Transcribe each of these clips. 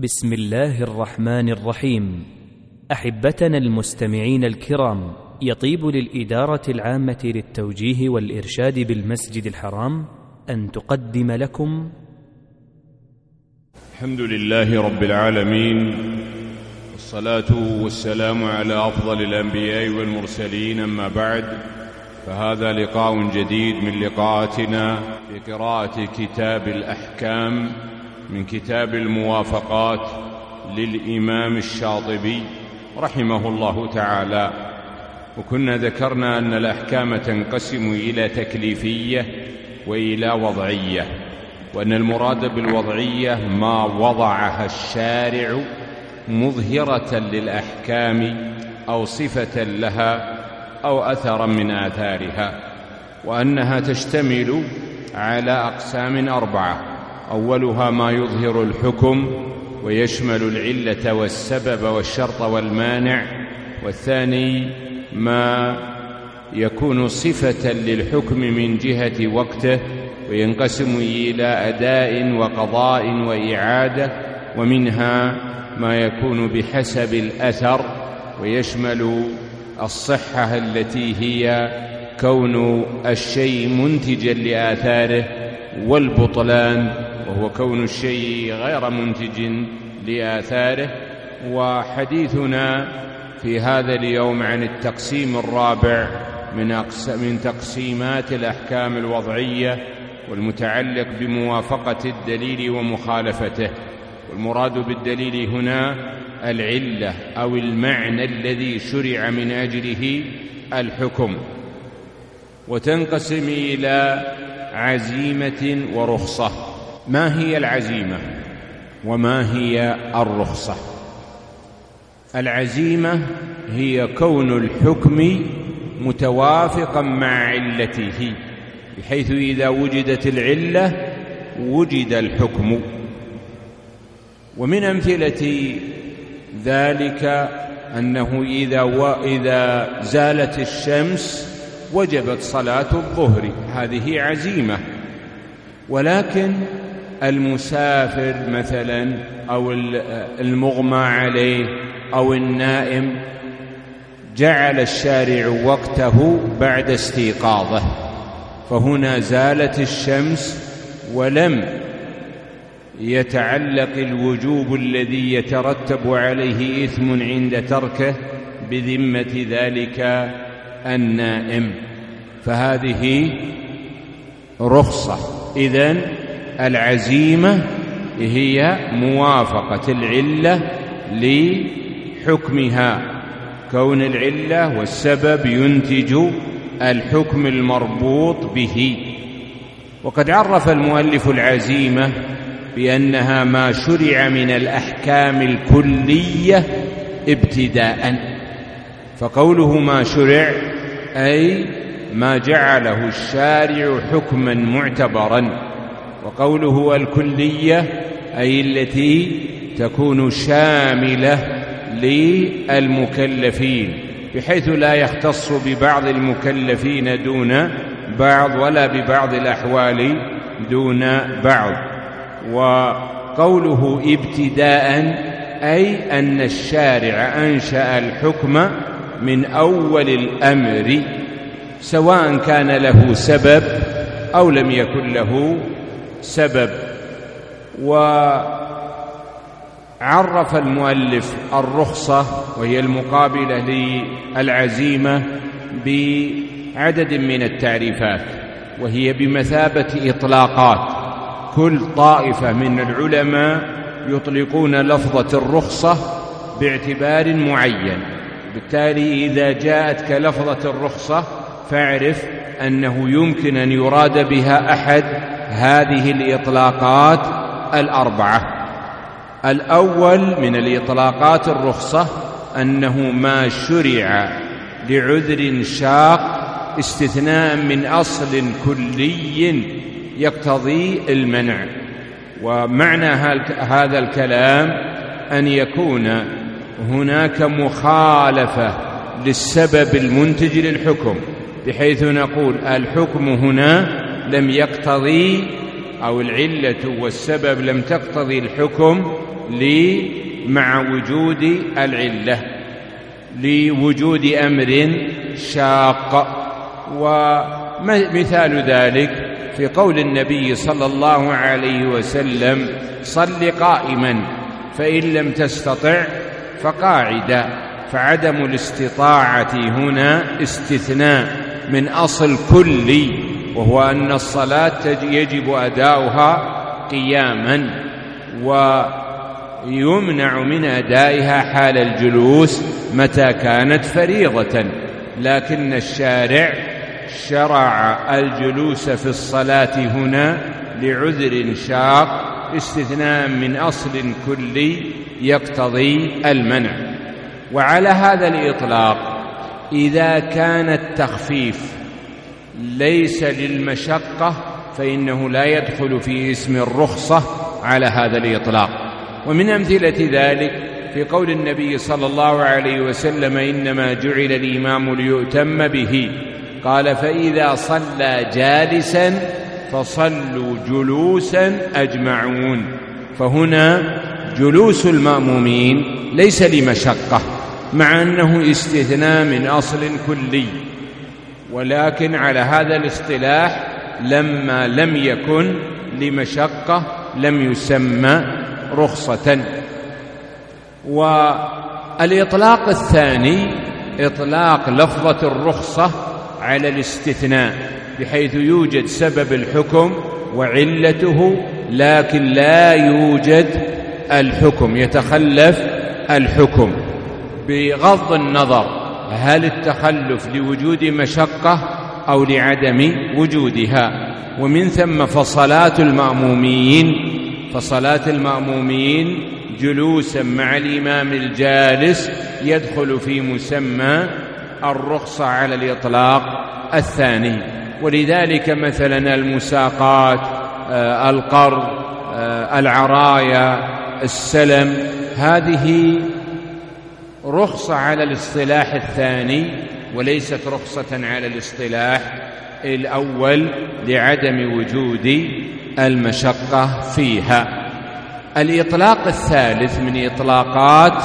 بسم الله الرحمن الرحيم. أحبتنا المستمعين الكرام، يطيب للإدارة العامة للتوجيه والإرشاد بالمسجد الحرام أن تقدم لكم الحمد لله رب العالمين، والصلاة والسلام على أفضل الأنبياء والمرسلين، أما بعد، فهذا لقاء جديد من لقاءاتنا في قراءة كتاب الأحكام من كتاب الموافقات للإمام الشاطبي رحمه الله تعالى. وكنا ذكرنا أن الأحكام تنقسم إلى تكليفية وإلى وضعية، وأن المراد بالوضعية ما وضعها الشارع مظهرة للأحكام أو صفة لها أو أثرا من آثارها، وأنها تشتمل على أقسام 4: أولها ما يظهر الحكم ويشمل العلة والسبب والشرط والمانع، والثاني ما يكون صفة للحكم من جهة وقته وينقسم إلى أداء وقضاء وإعادة، ومنها ما يكون بحسب الأثر ويشمل الصحة التي هي كون الشيء منتجا لآثاره، والبطلان وهو كون الشيء غير منتج لآثاره. وحديثنا في هذا اليوم عن التقسيم الرابع من تقسيمات الأحكام الوضعية، والمتعلق بموافقة الدليل ومخالفته. والمراد بالدليل هنا العلة أو المعنى الذي شرع من أجله الحكم. وتنقسم إلى عزيمة ورخصة. ما هي العزيمة وما هي الرخصة؟ العزيمة هي كون الحكم متوافقا مع علته، بحيث إذا وجدت العلة وجد الحكم. ومن أمثلة ذلك أنه إذا زالت الشمس وجبت صلاة الظهر، هذه عزيمة. ولكن المسافر مثلا أو المغمى عليه أو النائم جعل الشارع وقته بعد استيقاظه، فهنا زالت الشمس ولم يتعلق الوجوب الذي يترتب عليه إثم عند تركه بذمة ذلك النائم، فهذه رخصة. إذن العزيمة هي موافقة العلة لحكمها، كون العلة والسبب ينتج الحكم المربوط به. وقد عرف المؤلف العزيمة بأنها ما شرع من الأحكام الكلية ابتداءً. فقوله ما شرع أي ما جعله الشارع حكما معتبرا، وقوله الكلية أي التي تكون شاملة للمكلفين، بحيث لا يختص ببعض المكلفين دون بعض ولا ببعض الأحوال دون بعض. وقوله ابتداء أي أن الشارع أنشأ الحكم من أول الأمر، سواء كان له سبب أو لم يكن له سبب. وعرف المؤلف الرخصة وهي المقابلة للعزيمة بعدد من التعريفات، وهي بمثابة إطلاقات. كل طائفة من العلماء يطلقون لفظة الرخصة باعتبار معين، بالتالي إذا جاءتك لفظة الرخصة فاعرف أنه يمكن أن يراد بها أحد هذه الإطلاقات 4. الأول من الإطلاقات الرخصة أنه ما شرع لعذر شاق استثناء من أصل كلي يقتضي المنع. ومعنى هذا الكلام أن يكون هناك مخالفة للسبب المنتج للحكم، بحيث نقول الحكم هنا لم يقتضي، أو العلة والسبب لم تقتضي الحكم مع وجود العلة، لوجود أمر شاق. ومثال ذلك في قول النبي صلى الله عليه وسلم: صل قائما فإن لم تستطع فقاعدا. فعدم الاستطاعة هنا استثناء من أصل كلي، وهو أن الصلاة يجب أداؤها قياما، ويمنع من أدائها حال الجلوس متى كانت فريضة. لكن الشارع شرع الجلوس في الصلاة هنا لعذر شاق، استثناء من أصل كلي يقتضي المنع. وعلى هذا الإطلاق إذا كان التخفيف ليس للمشقة فإنه لا يدخل في اسم الرخصة على هذا الإطلاق. ومن أمثلة ذلك في قول النبي صلى الله عليه وسلم: إنما جعل الإمام ليؤتم به، قال: فإذا صلى جالسا فصلوا جلوسا أجمعون. فهنا جلوس المأمومين ليس لمشقة، مع أنه استثناء من أصل كلي، ولكن على هذا الاصطلاح لما لم يكن لمشقة لم يسمى رخصة. والإطلاق الثاني إطلاق لفظة الرخصة على الاستثناء، بحيث يوجد سبب الحكم وعلته لكن لا يوجد الحكم، يتخلف الحكم، بغض النظر هل التخلف لوجود مشقة أو لعدم وجودها. ومن ثم فصلاة المأمومين جلوسا مع الإمام الجالس يدخل في مسمى الرخصة على الإطلاق الثاني. ولذلك مثلا المساقات، القرض، العرايا، السلم، هذه رخصة على الاصطلاح الثاني وليست رخصة على الاصطلاح الأول لعدم وجود المشقة فيها. الإطلاق الثالث من إطلاقات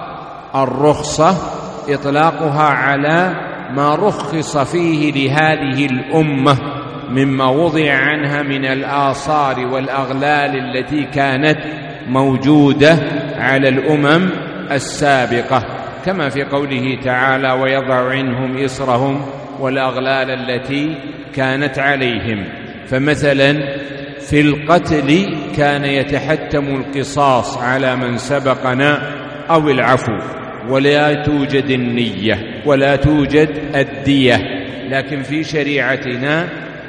الرخصة إطلاقها على ما رخص فيه لهذه الأمة مما وضع عنها من الآثار والأغلال التي كانت موجودة على الأمم السابقة، كما في قوله تعالى: ويضع عنهم إصرهم والأغلال التي كانت عليهم. فمثلا في القتل كان يتحتم القصاص على من سبقنا أو العفو، ولا توجد النية ولا توجد الدية. لكن في شريعتنا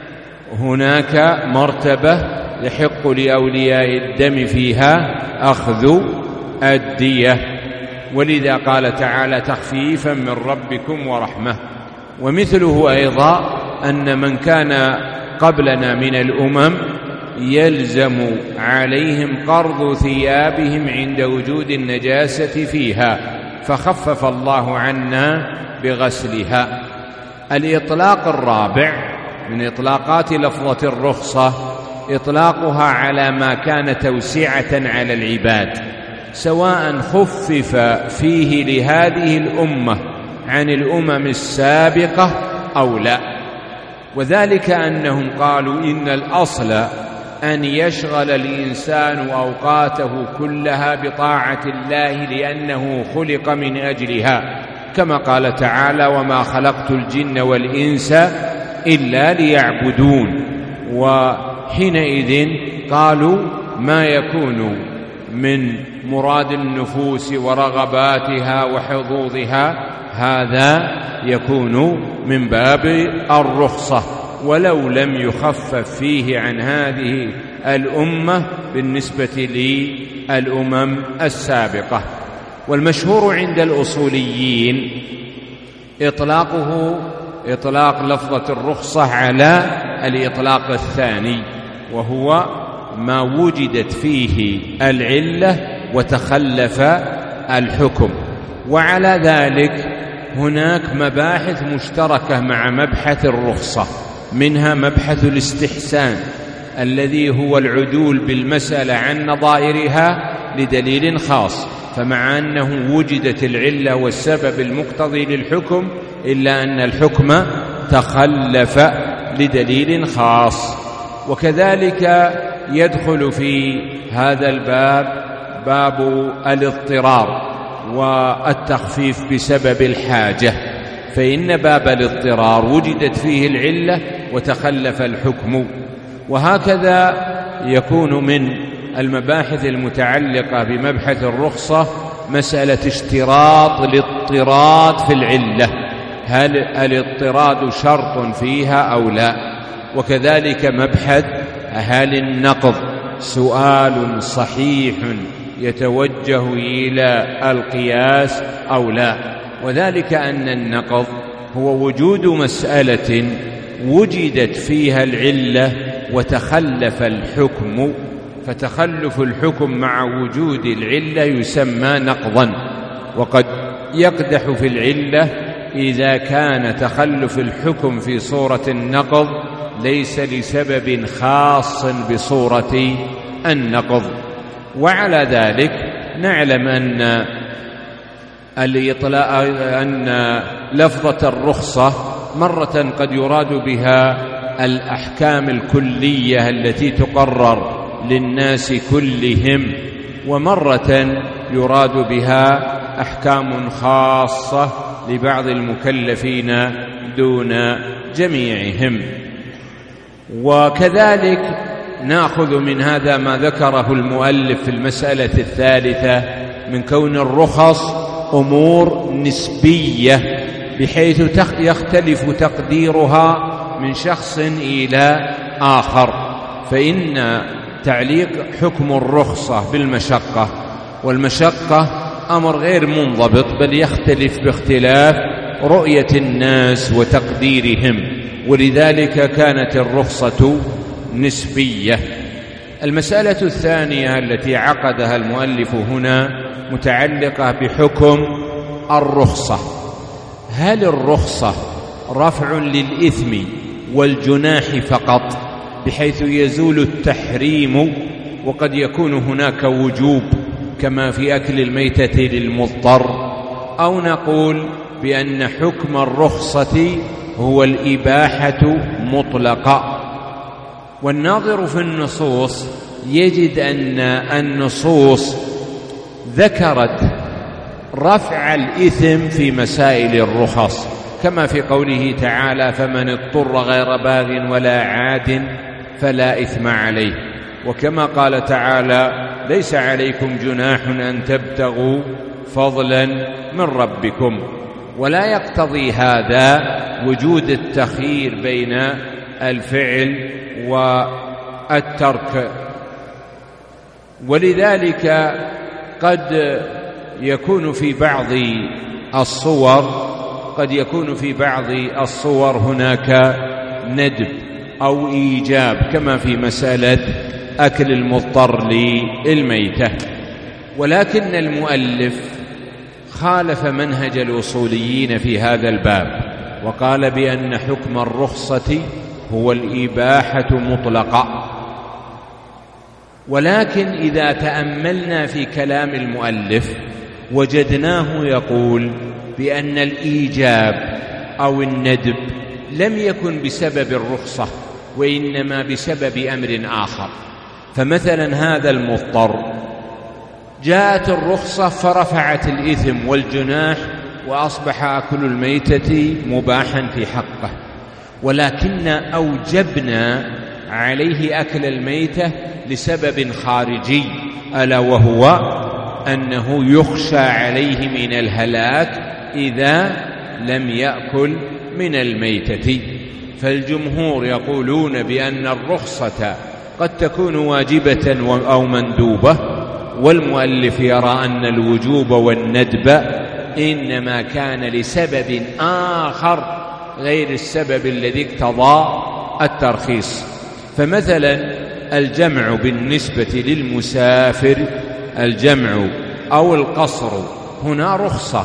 هناك مرتبة يحق لأولياء الدم فيها أخذ الدية، ولذا قال تعالى: تخفيفا من ربكم ورحمة. ومثله أيضا أن من كان قبلنا من الأمم يلزم عليهم قرض ثيابهم عند وجود النجاسة فيها، فخفف الله عنا بغسلها. الإطلاق الرابع من إطلاقات لفظة الرخصة إطلاقها على ما كان توسعة على العباد، سواء خفف فيه لهذه الأمة عن الأمم السابقة أو لا. وذلك أنهم قالوا إن الأصل أن يشغل الإنسان أوقاته كلها بطاعة الله لأنه خلق من أجلها، كما قال تعالى: وما خلقت الجن والإنس إلا ليعبدون. وحينئذ قالوا ما يكون من مراد النفوس ورغباتها وحظوظها هذا يكون من باب الرخصة، ولو لم يخفف فيه عن هذه الأمة بالنسبة للأمم السابقة. والمشهور عند الأصوليين إطلاقه إطلاق لفظة الرخصة على الإطلاق الثاني، وهو ما وجدت فيه العلة وتخلف الحكم. وعلى ذلك هناك مباحث مشتركة مع مبحث الرخصة، منها مبحث الاستحسان الذي هو العدول بالمسألة عن نظائرها لدليل خاص. فمع أنه وجدت العلة والسبب المقتضي للحكم إلا أن الحكم تخلف لدليل خاص. وكذلك يدخل في هذا الباب باب الاضطرار والتخفيف بسبب الحاجة، فإن باب الاضطرار وجدت فيه العلة وتخلف الحكم. وهكذا يكون من المباحث المتعلقة بمبحث الرخصة مسألة اشتراط الاضطراد في العلة، هل الاضطراد شرط فيها أو لا؟ وكذلك مبحث هل النقض سؤال صحيح يتوجه إلى القياس أو لا؟ وذلك أن النقض هو وجود مسألة وجدت فيها العلة وتخلف الحكم، فتخلف الحكم مع وجود العلة يسمى نقضا. وقد يقدح في العلة إذا كان تخلف الحكم في صورة النقض ليس لسبب خاص بصورة النقض. وعلى ذلك نعلم أن لفظة الرخصة مرة قد يراد بها الأحكام الكلية التي تقرر للناس كلهم، ومرة يراد بها أحكام خاصة لبعض المكلفين دون جميعهم. وكذلك نأخذ من هذا ما ذكره المؤلف في المسألة الثالثة من كون الرخص أمور نسبية بحيث يختلف تقديرها من شخص إلى آخر، فإن تعليق حكم الرخصة بالمشقة، والمشقة أمر غير منضبط بل يختلف باختلاف رؤية الناس وتقديرهم، ولذلك كانت الرخصة نسبية. المسألة الثانية التي عقدها المؤلف هنا متعلقة بحكم الرخصة. هل الرخصة رفع للإثم والجناح فقط بحيث يزول التحريم، وقد يكون هناك وجوب كما في أكل الميتة للمضطر، أو نقول بأن حكم الرخصة هو الإباحة مطلقة؟ والناظر في النصوص يجد أن النصوص ذكرت رفع الإثم في مسائل الرخص، كما في قوله تعالى فمن اضطر غير باغ ولا عاد فلا إثم عليه، وكما قال تعالى ليس عليكم جناح أن تبتغوا فضلا من ربكم. ولا يقتضي هذا وجود التخيير بين الفعل والترك، ولذلك قد يكون في بعض الصور هناك ندب أو إيجاب كما في مسألة أكل المضطر للميتة. ولكن المؤلف خالف منهج الأصوليين في هذا الباب وقال بأن حكم الرخصة هو الإباحة مطلقة. ولكن إذا تأملنا في كلام المؤلف وجدناه يقول بأن الإيجاب أو الندب لم يكن بسبب الرخصة وإنما بسبب أمر آخر. فمثلا هذا المضطر جاءت الرخصة فرفعت الإثم والجناح وأصبح أكل الميتة مباحا في حقه، ولكن أوجبنا عليه أكل الميتة لسبب خارجي، ألا وهو أنه يخشى عليه من الهلاك إذا لم يأكل من الميتة. فالجمهور يقولون بأن الرخصة قد تكون واجبة أو مندوبة، والمؤلف يرى أن الوجوب والندب إنما كان لسبب آخر غير السبب الذي اقتضى الترخيص. فمثلا الجمع بالنسبة للمسافر، الجمع أو القصر هنا رخصة،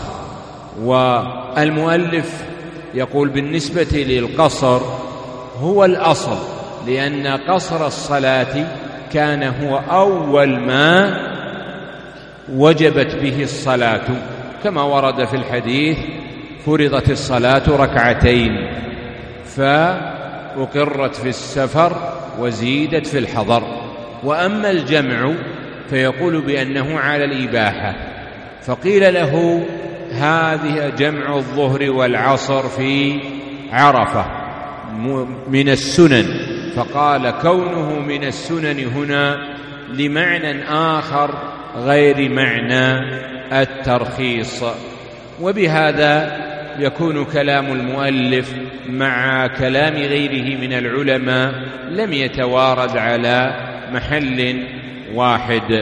والمؤلف يقول بالنسبة للقصر هو الأصل، لأن قصر الصلاة كان هو أول ما وجبت به الصلاة، كما ورد في الحديث: فرضت الصلاة ركعتين فأقرت في السفر وزيدت في الحضر. وأما الجمع فيقول بأنه على الإباحة، فقيل له: هذه جمع الظهر والعصر في عرفة من السنن، فقال: كونه من السنن هنا لمعنى آخر غير معنى الترخيص. وبهذا يكون كلام المؤلف مع كلام غيره من العلماء لم يتوارد على محل واحد.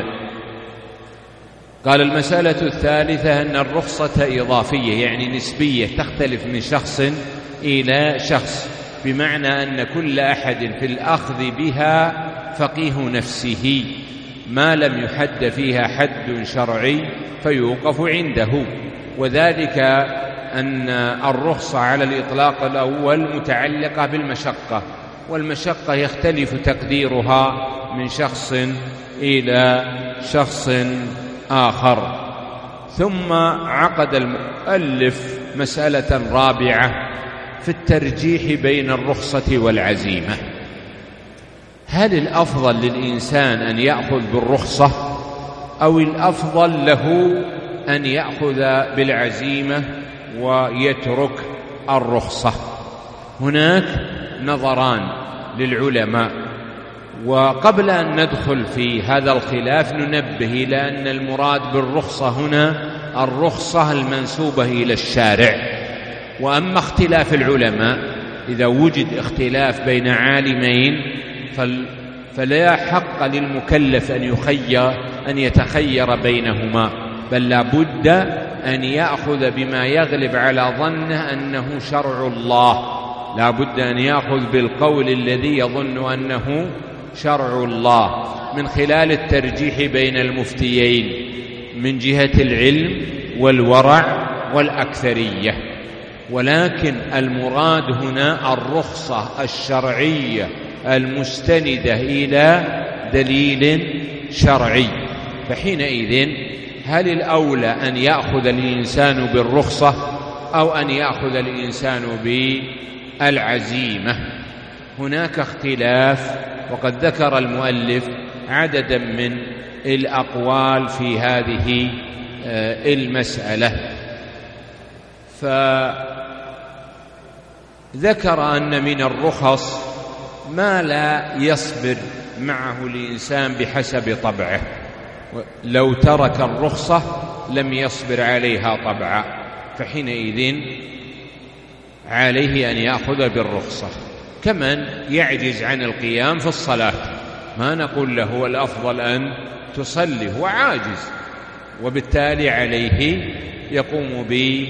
قال: المسألة الثالثة أن الرخصة إضافية، يعني نسبية، تختلف من شخص إلى شخص، بمعنى أن كل أحد في الأخذ بها فقيه نفسه، ما لم يحد فيها حد شرعي فيوقف عنده. وذلك أن الرخصة على الإطلاق الأول متعلقة بالمشقة، والمشقة يختلف تقديرها من شخص إلى شخص آخر. ثم عقد المؤلف مسألة رابعة في الترجيح بين الرخصة والعزيمة. هل الأفضل للإنسان أن يأخذ بالرخصة أو الأفضل له أن يأخذ بالعزيمة ويترك الرخصة؟ هناك نظران للعلماء، وقبل أن ندخل في هذا الخلاف ننبه إلى أن المراد بالرخصة هنا الرخصة المنسوبة إلى الشارع. وأما اختلاف العلماء، إذا وجد اختلاف بين عالمين فلا حق للمكلف أن يتخير بينهما، بل لا بد أن يأخذ بما يغلب على ظنه أنه شرع الله، لا بد أن يأخذ بالقول الذي يظن أنه شرع الله، من خلال الترجيح بين المفتيين من جهة العلم والورع والأكثرية. ولكن المراد هنا الرخصة الشرعية المستندة إلى دليل شرعي. فحينئذ هل الأولى أن يأخذ الإنسان بالرخصة أو أن يأخذ الإنسان بالعزيمة؟ هناك اختلاف، وقد ذكر المؤلف عددا من الأقوال في هذه المسألة. فذكر أن من الرخص ما لا يصبر معه الإنسان بحسب طبعه، لو ترك الرخصة لم يصبر عليها طبعا، فحينئذ عليه أن يأخذ بالرخصة. كمن يعجز عن القيام في الصلاة، ما نقول له الأفضل أن تصلي، هو عاجز، وبالتالي عليه يقوم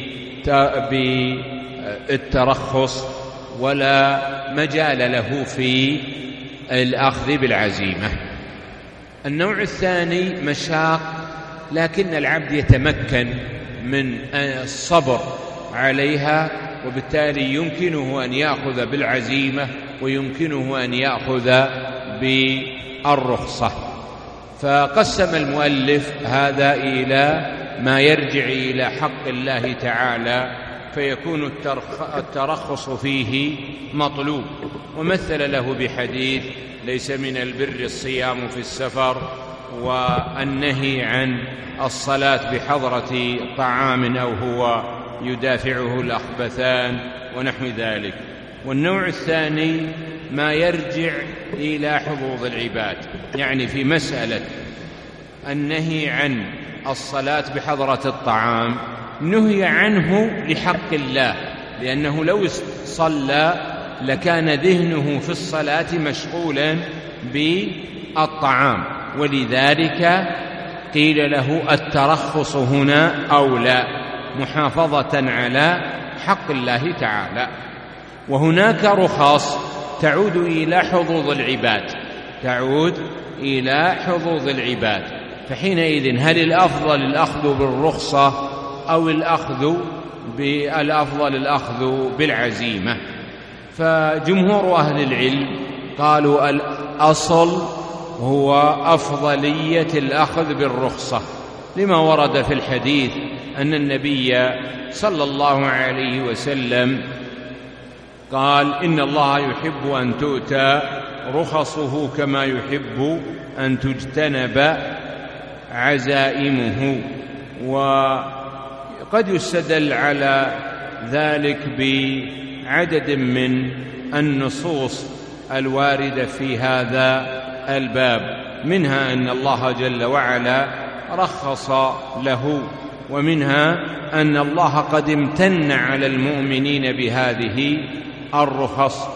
بالترخص ولا مجال له في الأخذ بالعزيمة. النوع الثاني مشاق، لكن العبد يتمكن من الصبر عليها، وبالتالي يمكنه أن يأخذ بالعزيمة ويمكنه أن يأخذ بالرخصة. فقسم المؤلف هذا إلى ما يرجع إلى حق الله تعالى، فيكون الترخص فيه مطلوب، ومثل له بحديث: ليس من البر الصيام في السفر، والنهي عن الصلاة بحضرة طعام أو هو يدافعه الأخبثان ونحو ذلك. والنوع الثاني ما يرجع إلى حظوظ العباد، يعني في مسألة النهي عن الصلاة بحضرة الطعام نهي عنه لحق الله، لأنه لو صلى لكان ذهنه في الصلاة مشغولا بالطعام، ولذلك قيل له الترخص هنا أولى، محافظة على حق الله تعالى. وهناك رخص تعود إلى حظوظ العباد، فحينئذ هل الأفضل الأخذ بالرخصة أو الأخذ بالعزيمة؟ فجمهور أهل العلم قالوا الأصل هو أفضلية الأخذ بالرخصة، لما ورد في الحديث أن النبي صلى الله عليه وسلم قال: إن الله يحب أن تؤتى رخصه كما يحب أن تجتنب عزائمه. وقد يستدل على ذلك بعدد من النصوص الواردة في هذا الباب، منها أن الله جل وعلا رخص له، ومنها أن الله قد امتن على المؤمنين بهذه الرخص.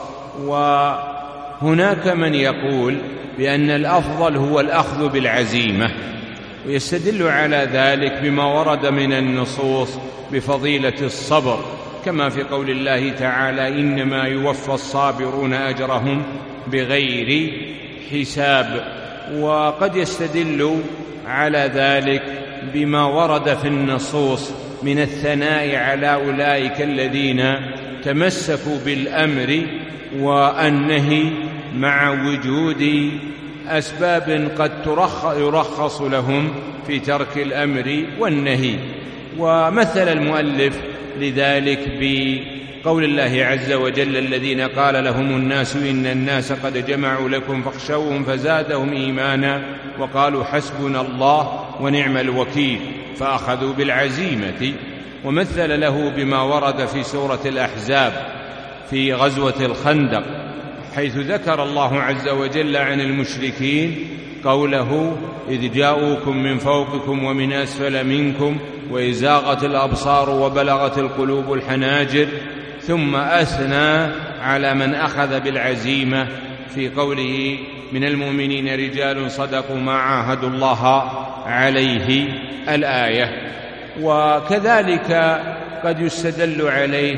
وهناك من يقول بأن الأفضل هو الأخذ بالعزيمة، ويستدل على ذلك بما ورد من النصوص بفضيلة الصبر، كما في قول الله تعالى: إنما يوفى الصابرون أجرهم بغير حساب. وقد يستدل على ذلك بما ورد في النصوص من الثناء على أولئك الذين تمسكوا بالأمر والنهي، مع وجود أسباب قد يرخص لهم في ترك الأمر والنهي. ومثل المؤلف لذلك بقول الله عز وجل: الذين قال لهم الناس إن الناس قد جمعوا لكم فاخشوهم فزادهم إيمانا وقالوا حسبنا الله ونعم الوكيل فأخذوا بالعزيمة. ومثل له بما ورد في سورة الأحزاب في غزوة الخندق، حيث ذكر الله عز وجل عن المشركين قوله: إذ جاءوكم من فوقكم ومن أسفل منكم وإذ زاغت الأبصار وبلغت القلوب الحناجر، ثم أثنى على من أخذ بالعزيمة في قوله: من المؤمنين رجال صدقوا ما عاهدوا الله عليه الآية. وكذلك قد يستدل عليه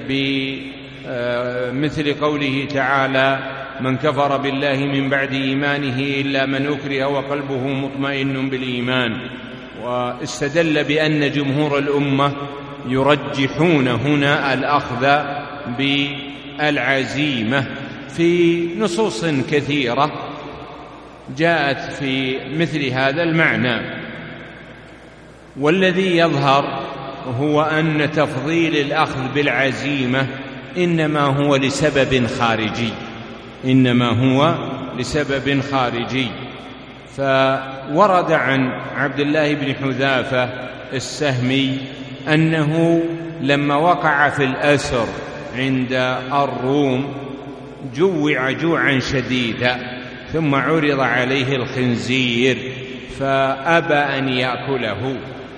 بمثل قوله تعالى: من كفر بالله من بعد إيمانه إلا من أكره وقلبه مطمئن بالإيمان. واستدل بأن جمهور الأمة يرجحون هنا الأخذ بالعزيمة في نصوص كثيرة جاءت في مثل هذا المعنى. والذي يظهر هو أن تفضيل الأخذ بالعزيمة إنما هو لسبب خارجي. فورد عن عبد الله بن حذافة السهمي أنه لما وقع في الأسر عند الروم جوع جوعا شديدا، ثم عرض عليه الخنزير فأبى أن يأكله،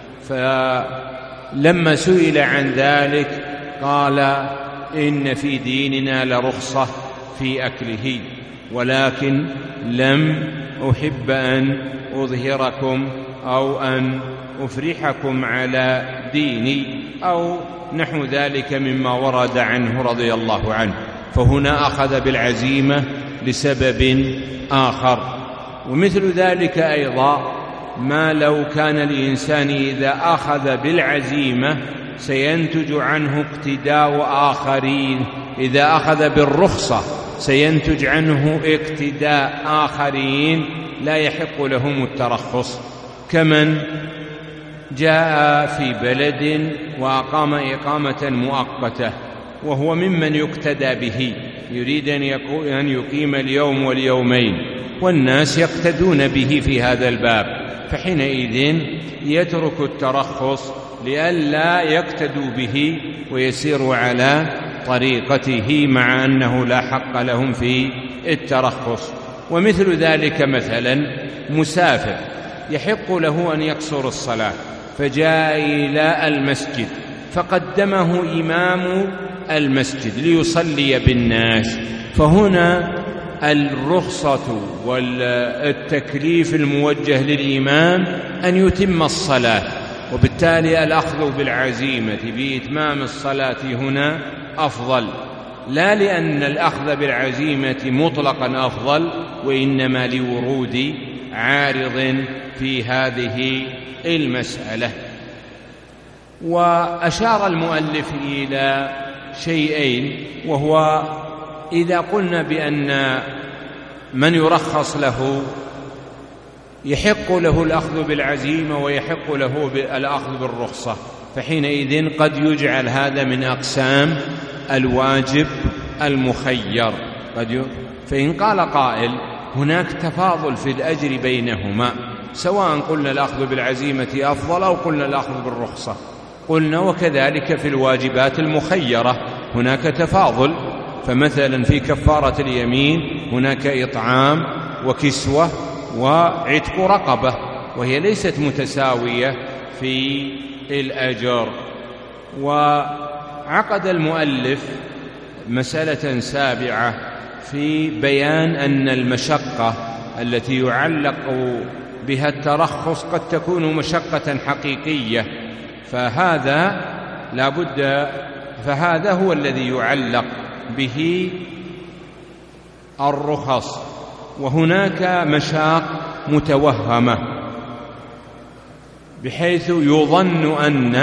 فلما سئل عن ذلك قال: إن في ديننا لرخصة في أكله، ولكن لم أحب أن أظهركم أو أن أفرحكم على ديني أو نحو ذلك مما ورد عنه رضي الله عنه. فهنا أخذ بالعزيمة لسبب آخر. ومثل ذلك أيضا ما لو كان الإنسان إذا أخذ بالعزيمة سينتج عنه اقتداء آخرين، إذا أخذ بالرخصة سينتج عنه اقتداء آخرين لا يحق لهم الترخص، كمن جاء في بلد وأقام إقامة مؤقتة وهو ممن يقتدى به، يريد أن يقيم اليوم واليومين والناس يقتدون به في هذا الباب، فحينئذ يترك الترخص لئلا يقتدوا به ويسيروا على طريقته، مع أنه لا حق لهم في الترخص. ومثل ذلك مثلا مسافر يحق له أن يقصر الصلاة، فجاء إلى المسجد فقدمه إمام المسجد ليصلي بالناس، فهنا الرخصة والتكليف الموجه للإمام أن يتم الصلاة، وبالتالي الأخذ بالعزيمة بإتمام الصلاة هنا أفضل، لا لأن الأخذ بالعزيمة مطلقا أفضل، وإنما لورود عارض في هذه المسألة. وأشار المؤلف إلى شيئين، وهو إذا قلنا بأن من يرخص له يحق له الأخذ بالعزيمة ويحق له الأخذ بالرخصة، فحينئذ قد يجعل هذا من أقسام الواجب المخير. فإن قال قائل هناك تفاضل في الأجر بينهما، سواء قلنا الأخذ بالعزيمة أفضل أو قلنا الأخذ بالرخصة، قلنا وكذلك في الواجبات المخيرة هناك تفاضل. فمثلا في كفارة اليمين هناك إطعام وكسوة وعتق رقبة، وهي ليست متساوية في الأجر. وعقد المؤلف مسألة سابعة في بيان أن المشقة التي يعلق بها الترخص قد تكون مشقة حقيقية، فهذا هو الذي يعلق به الرخص. وهناك مشاق متوهمة بحيث يظن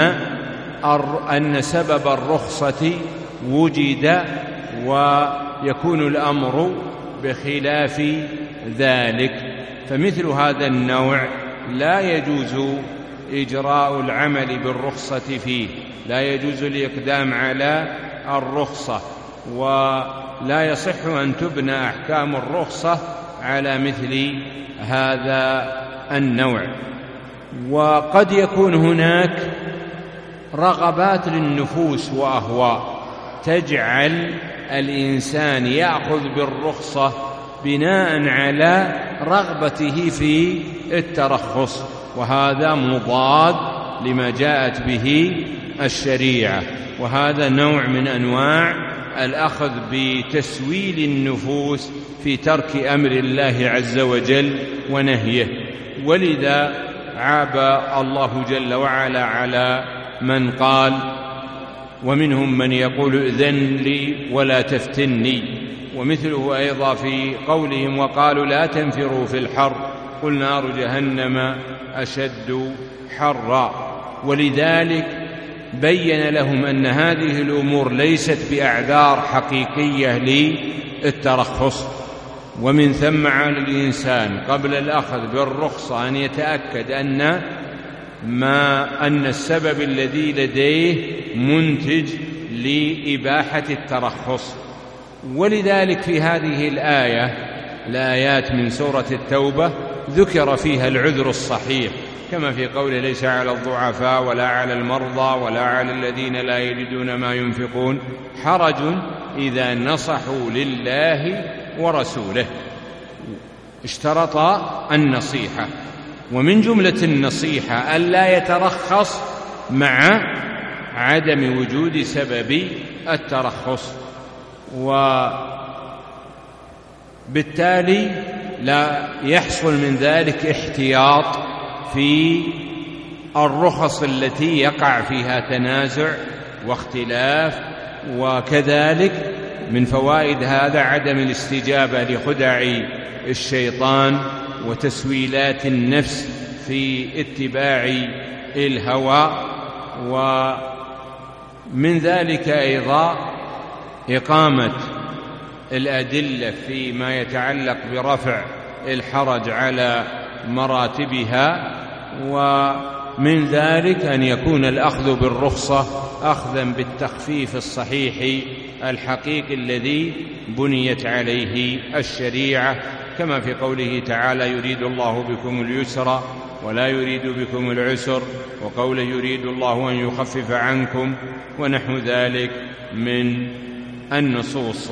أن سبب الرخصة وجد ويكون الأمر بخلاف ذلك، فمثل هذا النوع لا يجوز إجراء العمل بالرخصة فيه، لا يجوز الإقدام على الرخصة، ولا يصح أن تبنى أحكام الرخصة على مثل هذا النوع. وقد يكون هناك رغبات للنفوس وأهواء تجعل الإنسان يأخذ بالرخصة بناء على رغبته في الترخص، وهذا مضاد لما جاءت به الشريعة، وهذا نوع من أنواع الأخذ بتسويل النفوس في ترك أمر الله عز وجل ونهيه. ولذا عاب الله جل وعلا على من قال ومنهم من يقول ائذن لي ولا تفتني، ومثله أيضا في قولهم وقالوا لا تنفروا في الحر قل نار جهنم أشد حرا. ولذلك بين لهم أن هذه الأمور ليست بأعذار حقيقية للترخص، ومن ثم على الإنسان قبل الأخذ بالرخصة أن يتأكد أن السبب الذي لديه منتج لإباحة الترخص. ولذلك في هذه الآيات من سورة التوبة ذكر فيها العذر الصحيح، كما في قوله ليس على الضعفاء ولا على المرضى ولا على الذين لا يجدون ما ينفقون حرج إذا نصحوا لله ورسوله. اشترط النصيحة، ومن جملة النصيحة ألا يترخص مع عدم وجود سبب الترخص، وبالتالي لا يحصل من ذلك احتياط في الرخص التي يقع فيها تنازع واختلاف. وكذلك من فوائد هذا عدم الاستجابة لخدع الشيطان وتسويلات النفس في اتباع الهوى. ومن ذلك أيضا إقامة الأدلة فيما يتعلق برفع الحرج على مراتبها، ومن ذلك أن يكون الأخذ بالرخصة أخذا بالتخفيف الصحيح الحقيقي الذي بنيت عليه الشريعة، كما في قوله تعالى يريد الله بكم اليسر ولا يريد بكم العسر، وقوله يريد الله أن يخفف عنكم، ونحو ذلك من النصوص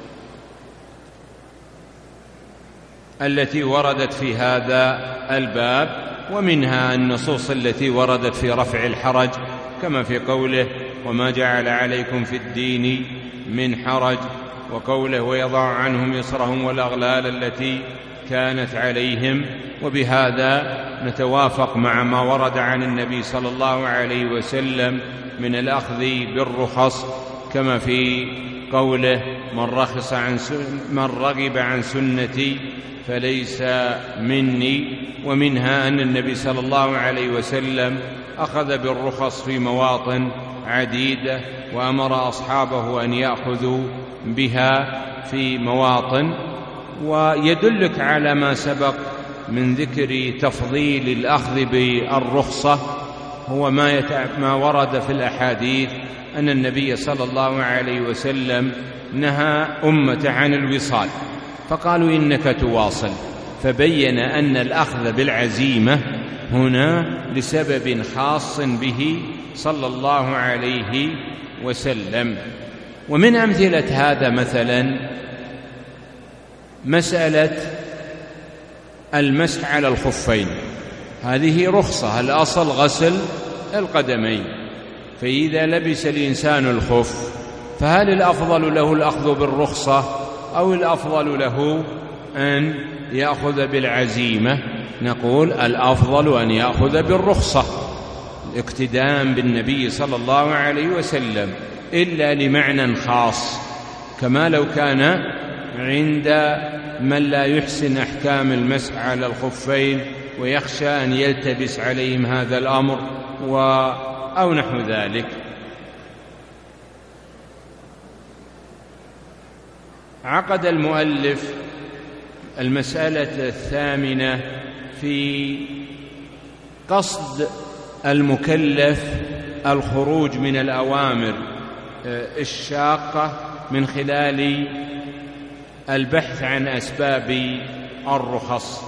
التي وردت في هذا الباب. ومنها النصوص التي وردت في رفع الحرج، كما في قوله وما جعل عليكم في الدين من حرج، وقوله ويضع عنهم إصرهم والأغلال التي كانت عليهم. وبهذا نتوافق مع ما ورد عن النبي صلى الله عليه وسلم من الأخذ بالرخص، كما في قوله من رغب عن سنتي فليس مني. ومنها أن النبي صلى الله عليه وسلم أخذ بالرخص في مواطن عديدة، وأمر أصحابه أن يأخذوا بها في مواطن. ويدلك على ما سبق من ذكر تفضيل الأخذ بالرخصة هو ما ورد في الأحاديث أن النبي صلى الله عليه وسلم نهى أمته عن الوصال، فقالوا إنك تواصل، فبين أن الأخذ بالعزيمة هنا لسبب خاص به صلى الله عليه وسلم. ومن أمثلة هذا مثلا مسألة المسح على الخفين، هذه رخصة، الأصل غسل القدمين، فإذا لبس الإنسان الخف فهل الأفضل له الأخذ بالرخصة أو الأفضل له أن يأخذ بالعزيمة؟ نقول الأفضل أن يأخذ بالرخصة اقتداء بالنبي صلى الله عليه وسلم، إلا لمعنى خاص، كما لو كان عند من لا يحسن أحكام المسح على الخفين ويخشى أن يلتبس عليهم هذا الأمر أو نحو ذلك. عقد المؤلف المسألة الثامنة في قصد المكلف الخروج من الأوامر الشاقة من خلال البحث عن أسباب الرخص.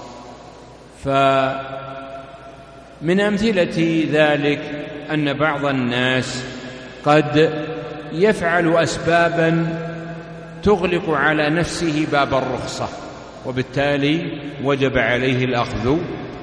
فمن أمثلة ذلك أن بعض الناس قد يفعل أسبابا تغلق على نفسه باب الرخصة، وبالتالي وجب عليه الأخذ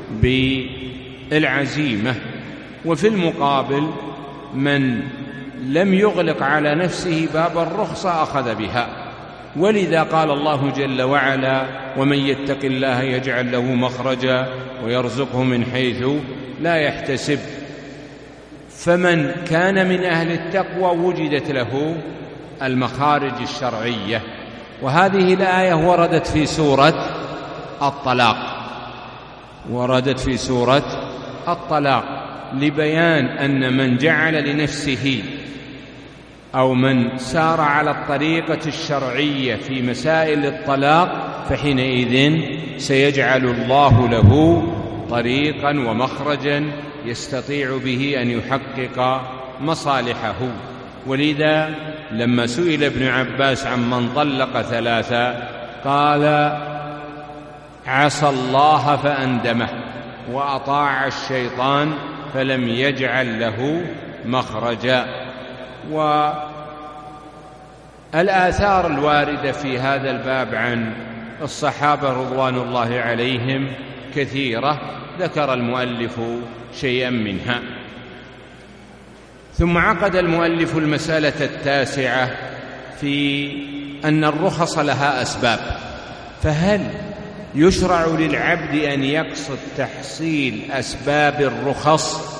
بالعزيمة. وفي المقابل من لم يغلق على نفسه باب الرخصة أخذ بها، ولذا قال الله جل وعلا: ومن يتق الله يجعل له مخرجا ويرزقه من حيث لا يحتسب. فمن كان من أهل التقوى وجدت له المخارج الشرعية. وهذه الآية وردت في سورة الطلاق، لبيان أن من جعل لنفسه أو من سار على الطريقة الشرعية في مسائل الطلاق فحينئذ سيجعل الله له طريقا ومخرجا يستطيع به أن يحقق مصالحه. ولذا لما سئل ابن عباس عن من طلق ثلاثة قال: عصى الله فأندمه وأطاع الشيطان فلم يجعل له مخرجا. والآثار الواردة في هذا الباب عن الصحابة رضوان الله عليهم كثيرة، ذكر المؤلف شيئا منها. ثم عقد المؤلف المسألة التاسعة في أن الرخص لها أسباب، فهل يشرع للعبد أن يقصد تحصيل أسباب الرخص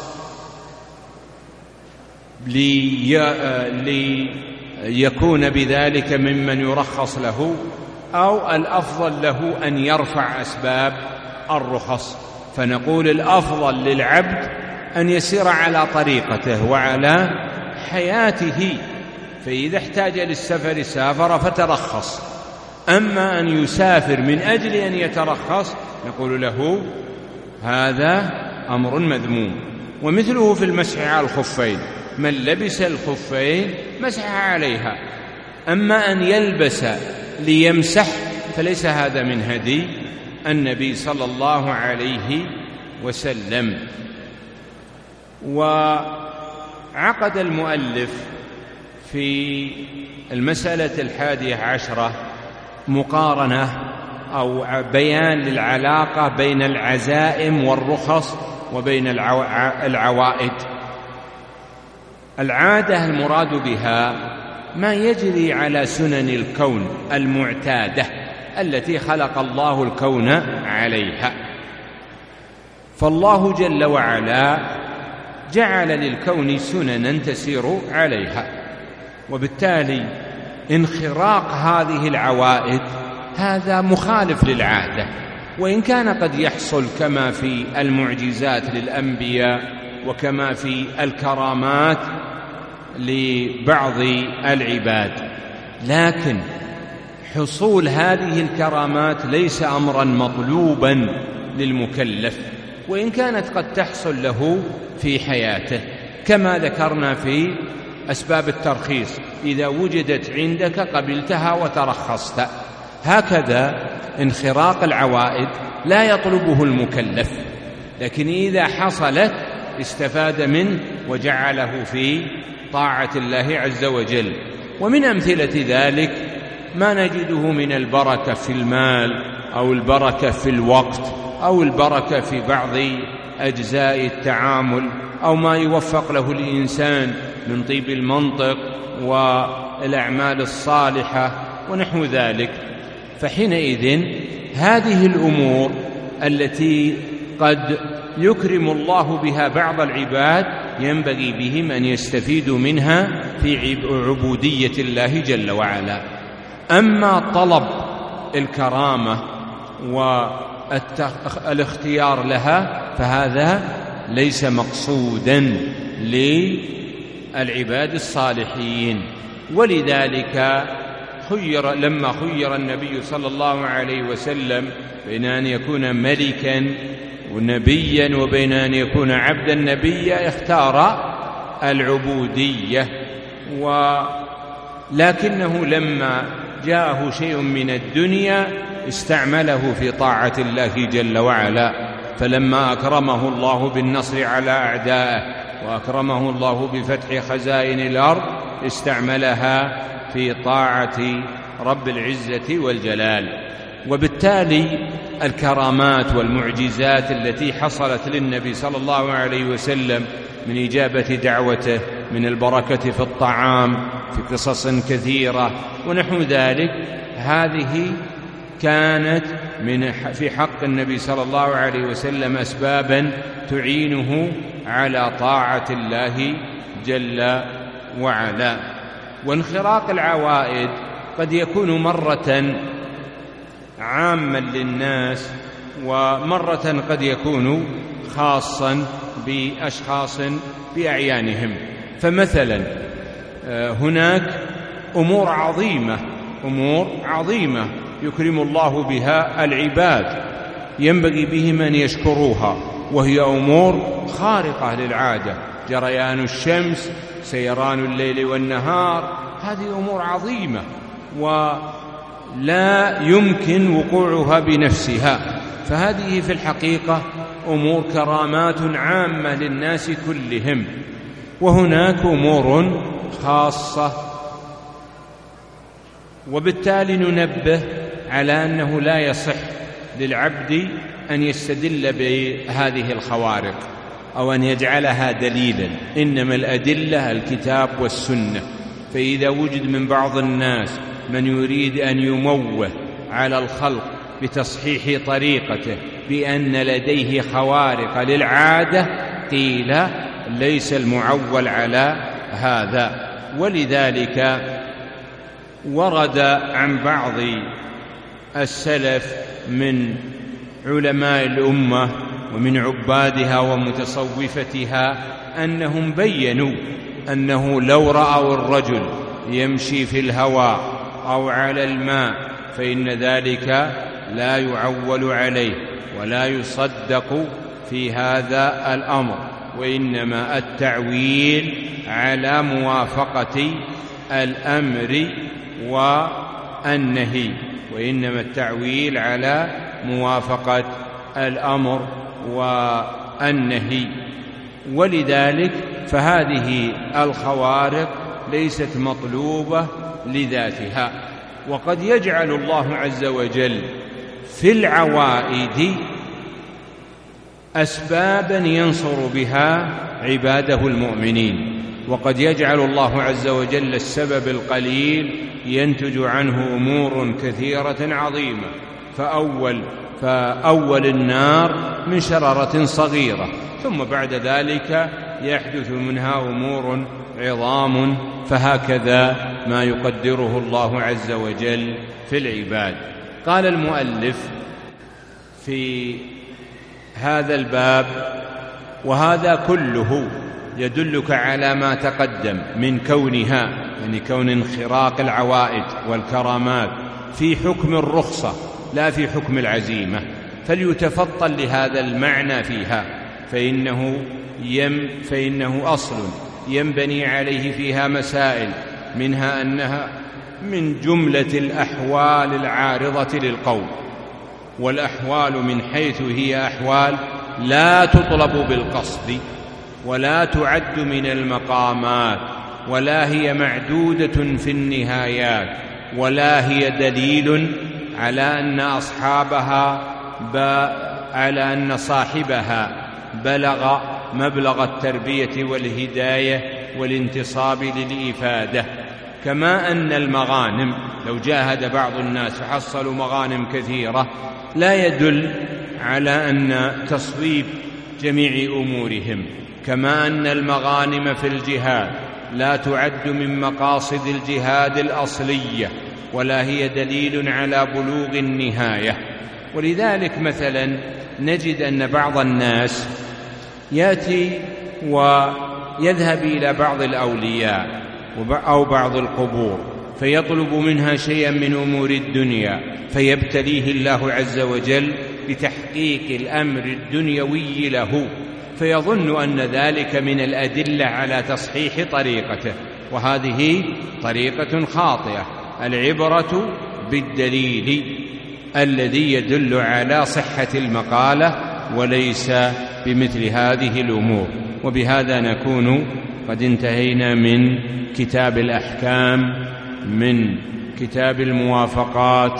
ليكون بذلك ممن يرخص له، أو الأفضل له أن يرفع أسباب الرخص؟ فنقول الأفضل للعبد أن يسير على طريقته وعلى حياته، فإذا احتاج للسفر سافر فترخص. أما أن يسافر من أجل أن يترخص نقول له هذا أمر مذموم. ومثله في المسح على الخفين، من لبس الخفين مسح عليها، أما أن يلبس ليمسح فليس هذا من هدي النبي صلى الله عليه وسلم. وعقد المؤلف في المسألة 11 مقارنة أو بيان للعلاقة بين العزائم والرخص وبين العوائد. العادة المراد بها ما يجري على سنن الكون المعتادة التي خلق الله الكون عليها، فالله جل وعلا جعل للكون سننا تسير عليها، وبالتالي انخراق هذه العوائد هذا مخالف للعادة، وإن كان قد يحصل كما في المعجزات للأنبياء وكما في الكرامات لبعض العباد، لكن حصول هذه الكرامات ليس أمرا مطلوبا للمكلف، وإن كانت قد تحصل له في حياته، كما ذكرنا في أسباب الترخيص: إذا وجدت عندك قبلتها وترخصت. هكذا انخراق العوائد لا يطلبه المكلف، لكن إذا حصلت استفاد منه وجعله في طاعة الله عز وجل. ومن أمثلة ذلك ما نجده من البركة في المال، أو البركة في الوقت، أو البركة في بعض أجزاء التعامل، أو ما يوفق له الإنسان من طيب المنطق والأعمال الصالحة ونحو ذلك. فحينئذ هذه الأمور التي قد يكرم الله بها بعض العباد ينبغي بهم أن يستفيدوا منها في عبودية الله جل وعلا. أما طلب الكرامة والاختيار لها فهذا ليس مقصودا للعباد الصالحين. ولذلك لما خير النبي صلى الله عليه وسلم بين أن يكون ملكا ونبيا وبين أن يكون عبدا نبيا، اختار العبودية. ولكنه لما جاءه شيء من الدنيا استعمله في طاعة الله جل وعلا، فلما أكرمه الله بالنصر على أعدائه وأكرمه الله بفتح خزائن الأرض استعملها في طاعة رب العزة والجلال. وبالتالي الكرامات والمعجزات التي حصلت للنبي صلى الله عليه وسلم من إجابة دعوته، من البركة في الطعام، في قصص كثيرة ونحو ذلك، هذه كانت في حق النبي صلى الله عليه وسلم أسبابا تعينه على طاعة الله جل وعلا. وانخراق العوائد قد يكون مرة عاما للناس، ومرة قد يكون خاصا بأشخاص بأعيانهم. فمثلا هناك أمور عظيمة يكرم الله بها العباد ينبغي بهم أن يشكروها، وهي أمور خارقة للعادة: جريان الشمس، سيران الليل والنهار. هذه أمور عظيمة ولا يمكن وقوعها بنفسها، فهذه في الحقيقة أمور كرامات عامة للناس كلهم. وهناك أمور خاصة، وبالتالي ننبه على أنه لا يصح للعبد أن يستدل بهذه الخوارق أو أن يجعلها دليلا، إنما الأدلة الكتاب والسنة. فإذا وجد من بعض الناس من يريد أن يموه على الخلق بتصحيح طريقته بأن لديه خوارق للعادة، قيل ليس المعول على هذا. ولذلك ورد عن بعض السلف من علماء الأمة ومن عبادها ومتصوفتها أنهم بيّنوا أنه لو رأوا الرجل يمشي في الهواء أو على الماء فإن ذلك لا يعول عليه ولا يصدق في هذا الأمر، وإنما التعويل على موافقة الأمر والنهي، وإنما التعويل على موافقة الأمر والنهي. ولذلك فهذه الخوارق ليست مطلوبة لذاتها. وقد يجعل الله عز وجل في العوائد أسبابا ينصر بها عباده المؤمنين، وقد يجعل الله عز وجل السبب القليل ينتج عنه أمور كثيرة عظيمة. فأول النار من شررة صغيرة، ثم بعد ذلك يحدث منها أمور عظام، فهكذا ما يقدره الله عز وجل في العباد. قال المؤلف في هذا الباب: وهذا كله يدلك على ما تقدم من كونها، يعني كون انخراق العوائد والكرامات في حكم الرخصة لا في حكم العزيمة. فليتفطن لهذا المعنى فيها، فإنه أصل ينبني عليه فيها مسائل، منها أنها من جملة الأحوال العارضة للقول، والأحوال من حيث هي أحوال لا تطلب بالقصد ولا تعد من المقامات ولا هي معدودة في النهايات ولا هي دليل على أن صاحبها بلغ مبلغ التربية والهداية والانتصاب للإفادة. كما أن المغانم لو جاهد بعض الناس وحصلوا مغانم كثيرة لا يدل على أن تصويب جميع أمورهم، كما أن المغانم في الجهاد لا تعد من مقاصد الجهاد الأصلية ولا هي دليل على بلوغ النهاية. ولذلك مثلا نجد أن بعض الناس يأتي ويذهب إلى بعض الأولياء أو بعض القبور فيطلب منها شيئا من أمور الدنيا، فيبتليه الله عز وجل بتحقيق الأمر الدنيوي له، فيظن أن ذلك من الأدلة على تصحيح طريقته، وهذه طريقة خاطئة. العبرة بالدليل الذي يدل على صحة المقالة وليس بمثل هذه الأمور. وبهذا نكون قد انتهينا من كتاب الأحكام، من كتاب الموافقات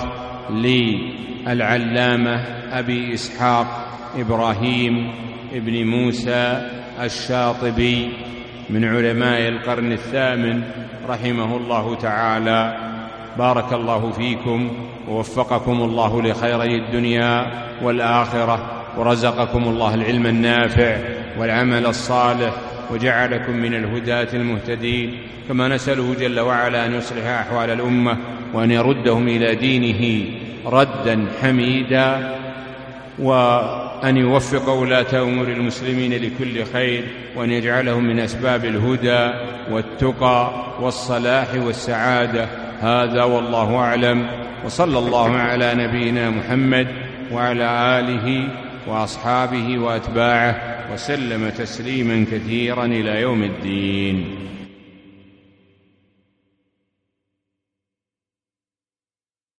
للعلامة أبي إسحاق إبراهيم ابن موسى الشاطبي من علماء القرن الثامن رحمه الله تعالى. بارك الله فيكم ووفقكم الله لخيري الدنيا والآخرة، ورزقكم الله العلم النافع والعمل الصالح، وجعلكم من الهداة المهتدين. كما نسأله جل وعلا أن يصلح أحوال الأمة وأن يردهم إلى دينه ردا حميدا، وأن يوفق ولاة أمور المسلمين لكل خير، وأن يجعلهم من أسباب الهدى والتقى والصلاح والسعادة. هذا والله أعلم، وصلى الله على نبينا محمد وعلى آله وأصحابه وأتباعه وسلم تسليما كثيرا إلى يوم الدين.